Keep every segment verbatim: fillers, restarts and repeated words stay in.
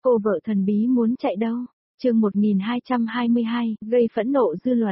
Cô vợ thần bí muốn chạy đâu? Chương một nghìn hai trăm hai mươi hai, gây phẫn nộ dư luận.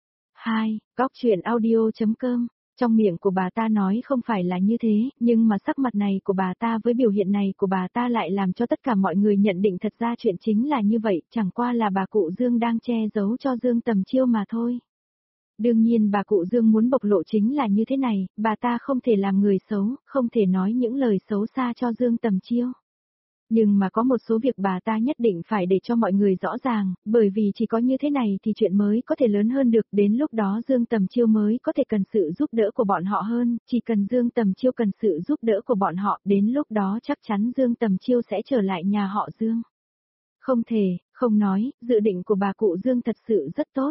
hai. Góc truyện audio.com. Trong miệng của bà ta nói không phải là như thế, nhưng mà sắc mặt này của bà ta với biểu hiện này của bà ta lại làm cho tất cả mọi người nhận định thật ra chuyện chính là như vậy, chẳng qua là bà cụ Dương đang che giấu cho Dương Tầm Chiêu mà thôi. Đương nhiên bà cụ Dương muốn bộc lộ chính là như thế này, bà ta không thể làm người xấu, không thể nói những lời xấu xa cho Dương Tầm Chiêu. Nhưng mà có một số việc bà ta nhất định phải để cho mọi người rõ ràng, bởi vì chỉ có như thế này thì chuyện mới có thể lớn hơn được, đến lúc đó Dương Tầm Chiêu mới có thể cần sự giúp đỡ của bọn họ hơn, chỉ cần Dương Tầm Chiêu cần sự giúp đỡ của bọn họ, đến lúc đó chắc chắn Dương Tầm Chiêu sẽ trở lại nhà họ Dương. Không thể, không nói, dự định của bà cụ Dương thật sự rất tốt.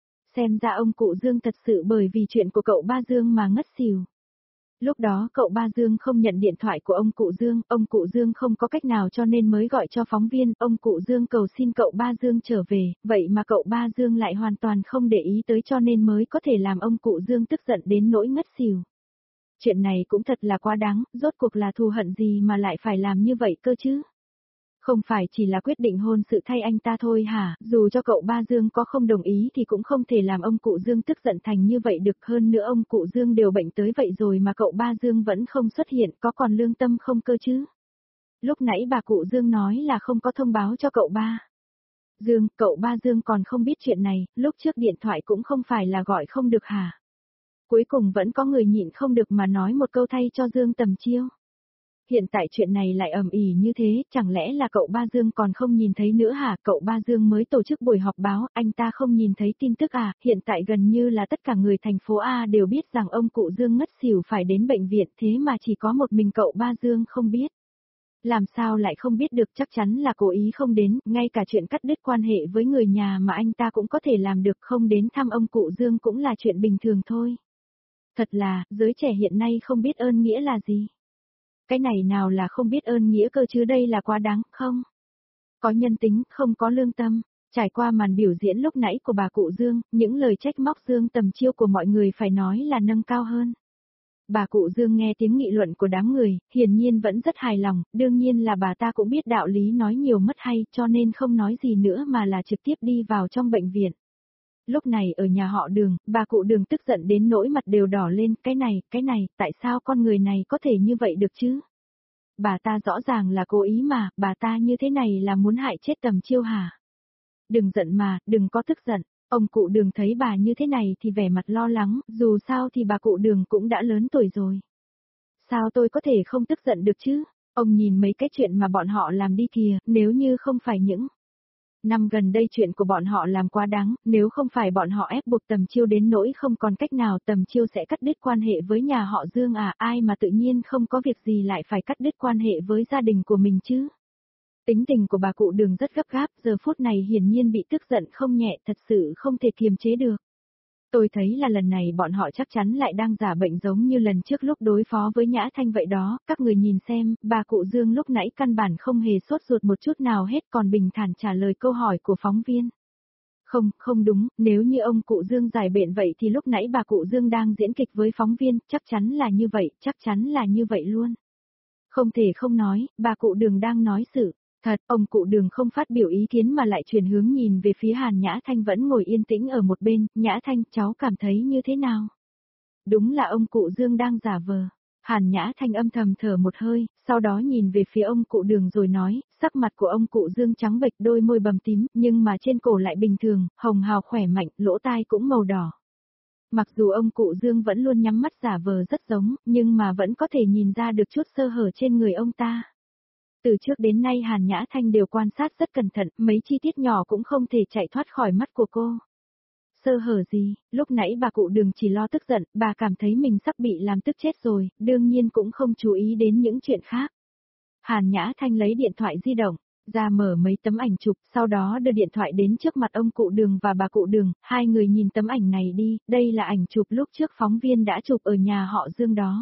Xem ra ông cụ Dương thật sự bởi vì chuyện của cậu ba Dương mà ngất xỉu. Lúc đó cậu ba Dương không nhận điện thoại của ông cụ Dương, ông cụ Dương không có cách nào cho nên mới gọi cho phóng viên, ông cụ Dương cầu xin cậu ba Dương trở về, vậy mà cậu ba Dương lại hoàn toàn không để ý tới cho nên mới có thể làm ông cụ Dương tức giận đến nỗi ngất xỉu. Chuyện này cũng thật là quá đáng, rốt cuộc là thù hận gì mà lại phải làm như vậy cơ chứ? Không phải chỉ là quyết định hôn sự thay anh ta thôi hả, dù cho cậu ba Dương có không đồng ý thì cũng không thể làm ông cụ Dương tức giận thành như vậy được, hơn nữa ông cụ Dương đều bệnh tới vậy rồi mà cậu ba Dương vẫn không xuất hiện, có còn lương tâm không cơ chứ? Lúc nãy bà cụ Dương nói là không có thông báo cho cậu ba Dương, cậu ba Dương còn không biết chuyện này, lúc trước điện thoại cũng không phải là gọi không được hả? Cuối cùng vẫn có người nhịn không được mà nói một câu thay cho Dương Tầm Chiêu. Hiện tại chuyện này lại ầm ĩ như thế, chẳng lẽ là cậu ba Dương còn không nhìn thấy nữa hả? Cậu ba Dương mới tổ chức buổi họp báo, anh ta không nhìn thấy tin tức à? Hiện tại gần như là tất cả người thành phố A đều biết rằng ông cụ Dương ngất xỉu phải đến bệnh viện, thế mà chỉ có một mình cậu ba Dương không biết. Làm sao lại không biết được, chắc chắn là cố ý không đến, ngay cả chuyện cắt đứt quan hệ với người nhà mà anh ta cũng có thể làm được, không đến thăm ông cụ Dương cũng là chuyện bình thường thôi. Thật là, giới trẻ hiện nay không biết ơn nghĩa là gì. Cái này nào là không biết ơn nghĩa cơ chứ, đây là quá đáng, không? Có nhân tính, không có lương tâm. Trải qua màn biểu diễn lúc nãy của bà cụ Dương, những lời trách móc Dương Tầm Chiêu của mọi người phải nói là nâng cao hơn. Bà cụ Dương nghe tiếng nghị luận của đám người, hiển nhiên vẫn rất hài lòng, đương nhiên là bà ta cũng biết đạo lý nói nhiều mất hay, cho nên không nói gì nữa mà là trực tiếp đi vào trong bệnh viện. Lúc này ở nhà họ Đường, bà cụ Đường tức giận đến nỗi mặt đều đỏ lên, cái này, cái này, tại sao con người này có thể như vậy được chứ? Bà ta rõ ràng là cố ý mà, bà ta như thế này là muốn hại chết Tầm Chiêu hả? Đừng giận mà, đừng có tức giận. Ông cụ Đường thấy bà như thế này thì vẻ mặt lo lắng, dù sao thì bà cụ Đường cũng đã lớn tuổi rồi. Sao tôi có thể không tức giận được chứ? Ông nhìn mấy cái chuyện mà bọn họ làm đi kìa, nếu như không phải những năm gần đây chuyện của bọn họ làm quá đáng, nếu không phải bọn họ ép buộc Tầm Chiêu đến nỗi không còn cách nào, Tầm Chiêu sẽ cắt đứt quan hệ với nhà họ Dương à, ai mà tự nhiên không có việc gì lại phải cắt đứt quan hệ với gia đình của mình chứ. Tính tình của bà cụ Đường rất gấp gáp, giờ phút này hiển nhiên bị tức giận không nhẹ, thật sự không thể kiềm chế được. Tôi thấy là lần này bọn họ chắc chắn lại đang giả bệnh giống như lần trước lúc đối phó với Nhã Thanh vậy đó, các người nhìn xem, bà cụ Dương lúc nãy căn bản không hề sốt ruột một chút nào hết, còn bình thản trả lời câu hỏi của phóng viên. Không, không đúng, nếu như ông cụ Dương giải bệnh vậy thì lúc nãy bà cụ Dương đang diễn kịch với phóng viên, chắc chắn là như vậy, chắc chắn là như vậy luôn. Không thể không nói, bà cụ Đường đang nói sự thật, ông cụ Đường không phát biểu ý kiến mà lại chuyển hướng nhìn về phía Hàn Nhã Thanh vẫn ngồi yên tĩnh ở một bên. Nhã Thanh, cháu cảm thấy như thế nào? Đúng là ông cụ Dương đang giả vờ. Hàn Nhã Thanh âm thầm thở một hơi, sau đó nhìn về phía ông cụ Đường rồi nói, sắc mặt của ông cụ Dương trắng bệch, đôi môi bầm tím, nhưng mà trên cổ lại bình thường, hồng hào khỏe mạnh, lỗ tai cũng màu đỏ. Mặc dù ông cụ Dương vẫn luôn nhắm mắt giả vờ rất giống, nhưng mà vẫn có thể nhìn ra được chút sơ hở trên người ông ta. Từ trước đến nay Hàn Nhã Thanh đều quan sát rất cẩn thận, mấy chi tiết nhỏ cũng không thể chạy thoát khỏi mắt của cô. Sơ hở gì, lúc nãy bà cụ Đường chỉ lo tức giận, bà cảm thấy mình sắp bị làm tức chết rồi, đương nhiên cũng không chú ý đến những chuyện khác. Hàn Nhã Thanh lấy điện thoại di động ra mở mấy tấm ảnh chụp, sau đó đưa điện thoại đến trước mặt ông cụ Đường và bà cụ Đường, hai người nhìn tấm ảnh này đi, đây là ảnh chụp lúc trước phóng viên đã chụp ở nhà họ Dương đó.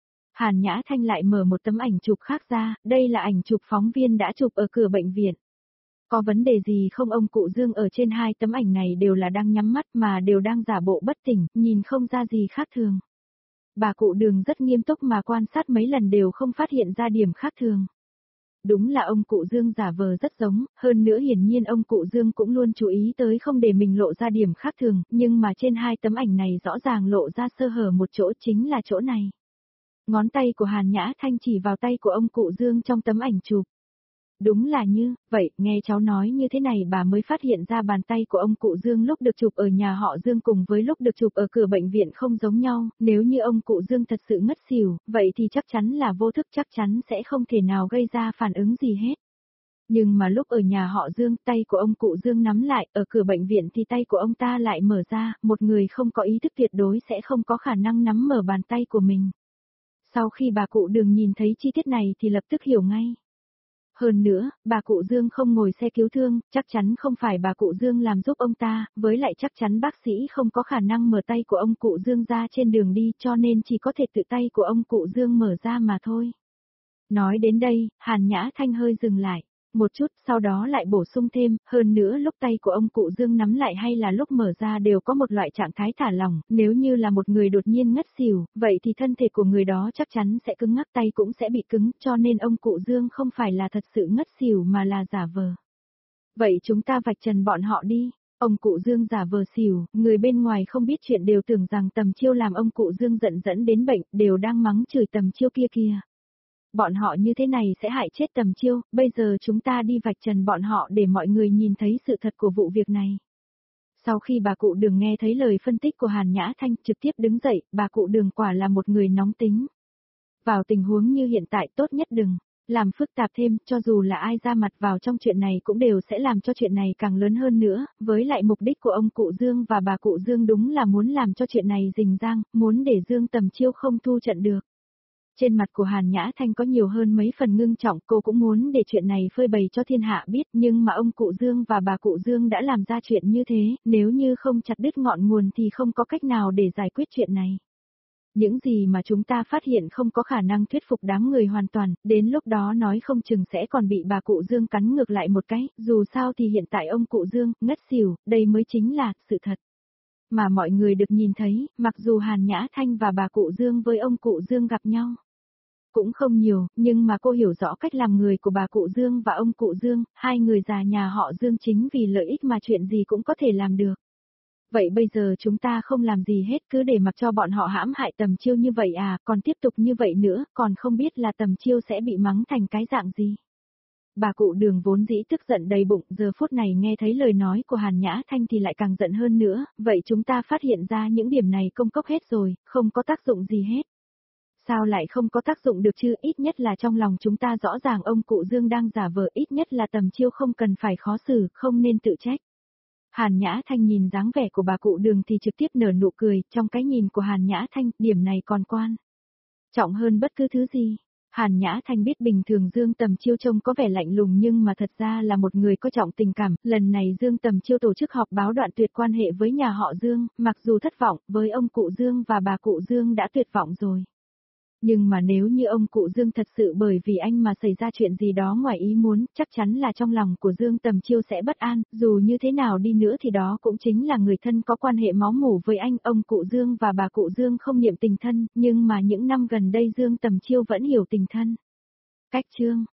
Hàn Nhã Thanh lại mở một tấm ảnh chụp khác ra, đây là ảnh chụp phóng viên đã chụp ở cửa bệnh viện. Có vấn đề gì không? Ông cụ Dương ở trên hai tấm ảnh này đều là đang nhắm mắt mà đều đang giả bộ bất tỉnh, nhìn không ra gì khác thường. Bà cụ Đường rất nghiêm túc mà quan sát mấy lần đều không phát hiện ra điểm khác thường. Đúng là ông cụ Dương giả vờ rất giống, hơn nữa hiển nhiên ông cụ Dương cũng luôn chú ý tới không để mình lộ ra điểm khác thường, nhưng mà trên hai tấm ảnh này rõ ràng lộ ra sơ hở một chỗ, chính là chỗ này. Ngón tay của Hàn Nhã Thanh chỉ vào tay của ông cụ Dương trong tấm ảnh chụp. Đúng là như, vậy, nghe cháu nói như thế này bà mới phát hiện ra bàn tay của ông cụ Dương lúc được chụp ở nhà họ Dương cùng với lúc được chụp ở cửa bệnh viện không giống nhau, nếu như ông cụ Dương thật sự ngất xỉu, vậy thì chắc chắn là vô thức, chắc chắn sẽ không thể nào gây ra phản ứng gì hết. Nhưng mà lúc ở nhà họ Dương, tay của ông cụ Dương nắm lại, ở cửa bệnh viện thì tay của ông ta lại mở ra, một người không có ý thức tuyệt đối sẽ không có khả năng nắm mở bàn tay của mình. Sau khi bà cụ Đường nhìn thấy chi tiết này thì lập tức hiểu ngay. Hơn nữa, bà cụ Dương không ngồi xe cứu thương, chắc chắn không phải bà cụ Dương làm giúp ông ta, với lại chắc chắn bác sĩ không có khả năng mở tay của ông cụ Dương ra trên đường đi cho nên chỉ có thể tự tay của ông cụ Dương mở ra mà thôi. Nói đến đây, Hàn Nhã Thanh hơi dừng lại. Một chút, sau đó lại bổ sung thêm, hơn nữa lúc tay của ông cụ Dương nắm lại hay là lúc mở ra đều có một loại trạng thái thả lỏng, nếu như là một người đột nhiên ngất xỉu, vậy thì thân thể của người đó chắc chắn sẽ cứng ngắc, tay cũng sẽ bị cứng, cho nên ông cụ Dương không phải là thật sự ngất xỉu mà là giả vờ. Vậy chúng ta vạch trần bọn họ đi. Ông cụ Dương giả vờ xỉu, người bên ngoài không biết chuyện đều tưởng rằng Tầm Chiêu làm ông cụ Dương giận dẫn đến bệnh, đều đang mắng chửi Tầm Chiêu kia kìa. Bọn họ như thế này sẽ hại chết Tầm Chiêu, bây giờ chúng ta đi vạch trần bọn họ để mọi người nhìn thấy sự thật của vụ việc này. Sau khi bà cụ Đường nghe thấy lời phân tích của Hàn Nhã Thanh trực tiếp đứng dậy, bà cụ Đường quả là một người nóng tính. Vào tình huống như hiện tại tốt nhất đừng làm phức tạp thêm, cho dù là ai ra mặt vào trong chuyện này cũng đều sẽ làm cho chuyện này càng lớn hơn nữa, với lại mục đích của ông cụ Dương và bà cụ Dương đúng là muốn làm cho chuyện này rình rang, muốn để Dương Tầm Chiêu không thu trận được. Trên mặt của Hàn Nhã Thanh có nhiều hơn mấy phần ngưng trọng, cô cũng muốn để chuyện này phơi bày cho thiên hạ biết, nhưng mà ông cụ Dương và bà cụ Dương đã làm ra chuyện như thế, nếu như không chặt đứt ngọn nguồn thì không có cách nào để giải quyết chuyện này. Những gì mà chúng ta phát hiện không có khả năng thuyết phục đám người hoàn toàn, đến lúc đó nói không chừng sẽ còn bị bà cụ Dương cắn ngược lại một cái, dù sao thì hiện tại ông cụ Dương ngất xỉu, đây mới chính là sự thật. Mà mọi người được nhìn thấy, mặc dù Hàn Nhã Thanh và bà cụ Dương với ông cụ Dương gặp nhau cũng không nhiều, nhưng mà cô hiểu rõ cách làm người của bà cụ Dương và ông cụ Dương, hai người già nhà họ Dương chính vì lợi ích mà chuyện gì cũng có thể làm được. Vậy bây giờ chúng ta không làm gì hết, cứ để mặc cho bọn họ hãm hại Tầm Chiêu như vậy à, còn tiếp tục như vậy nữa, còn không biết là Tầm Chiêu sẽ bị mắng thành cái dạng gì. Bà cụ Đường vốn dĩ tức giận đầy bụng, giờ phút này nghe thấy lời nói của Hàn Nhã Thanh thì lại càng giận hơn nữa, vậy chúng ta phát hiện ra những điểm này công cốc hết rồi, không có tác dụng gì hết. Sao lại không có tác dụng được chứ, ít nhất là trong lòng chúng ta rõ ràng ông cụ Dương đang giả vờ, ít nhất là Tầm Chiêu không cần phải khó xử, không nên tự trách. Hàn Nhã Thanh nhìn dáng vẻ của bà cụ Đường thì trực tiếp nở nụ cười, trong cái nhìn của Hàn Nhã Thanh, điểm này còn quan trọng hơn bất cứ thứ gì. Hàn Nhã Thanh biết bình thường Dương Tầm Chiêu trông có vẻ lạnh lùng nhưng mà thật ra là một người có trọng tình cảm, lần này Dương Tầm Chiêu tổ chức họp báo đoạn tuyệt quan hệ với nhà họ Dương, mặc dù thất vọng, với ông cụ Dương và bà cụ Dương đã tuyệt vọng rồi. Nhưng mà nếu như ông cụ Dương thật sự bởi vì anh mà xảy ra chuyện gì đó ngoài ý muốn, chắc chắn là trong lòng của Dương Tầm Chiêu sẽ bất an, dù như thế nào đi nữa thì đó cũng chính là người thân có quan hệ máu mủ với anh, ông cụ Dương và bà cụ Dương không niệm tình thân, nhưng mà những năm gần đây Dương Tầm Chiêu vẫn hiểu tình thân. Cách chương